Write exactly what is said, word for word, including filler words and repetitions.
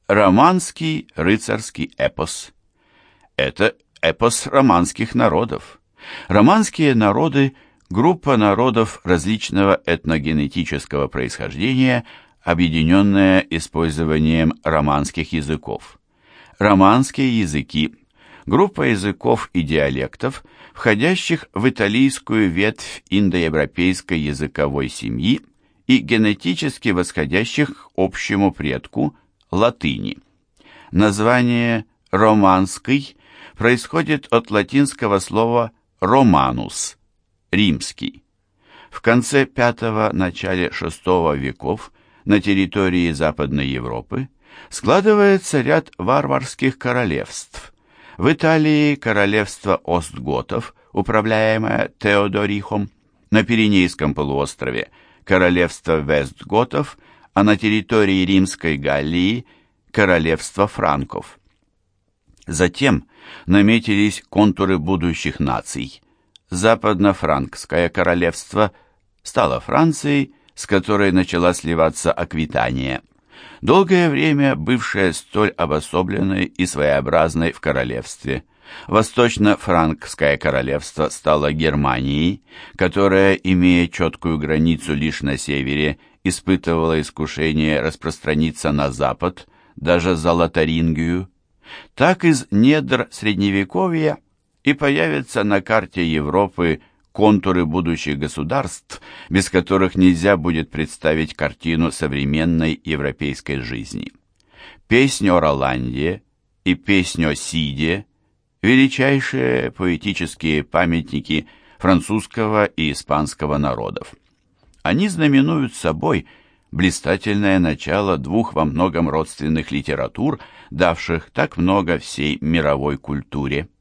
Романский рыцарский эпос. Это эпос романских народов. Романские народы – группа народов различного этногенетического происхождения, объединенная использованием романских языков. Романские языки – группа языков и диалектов, входящих в италийскую ветвь индоевропейской языковой семьи и генетически восходящих к общему предку – латыни. Название «романский» происходит от латинского слова «романус» – «римский». В конце пятого – начале шестого веков на территории Западной Европы складывается ряд варварских королевств. В Италии королевство остготов, управляемое Теодорихом, на Пиренейском полуострове королевство вестготов, а на территории Римской Галлии – королевство франков. Затем наметились контуры будущих наций. Западно-франкское королевство стало Францией, с которой начала сливаться Аквитания, долгое время бывшая столь обособленной и своеобразной в королевстве. Восточно-франкское королевство стало Германией, которая, имея четкую границу лишь на севере, испытывала искушение распространиться на запад, даже за Лотарингию. Так из недр Средневековья и появятся на карте Европы контуры будущих государств, без которых нельзя будет представить картину современной европейской жизни. Песнь о Роланде и песнь о Сиде – величайшие поэтические памятники французского и испанского народов. Они знаменуют собой блистательное начало двух во многом родственных литератур, давших так много всей мировой культуре.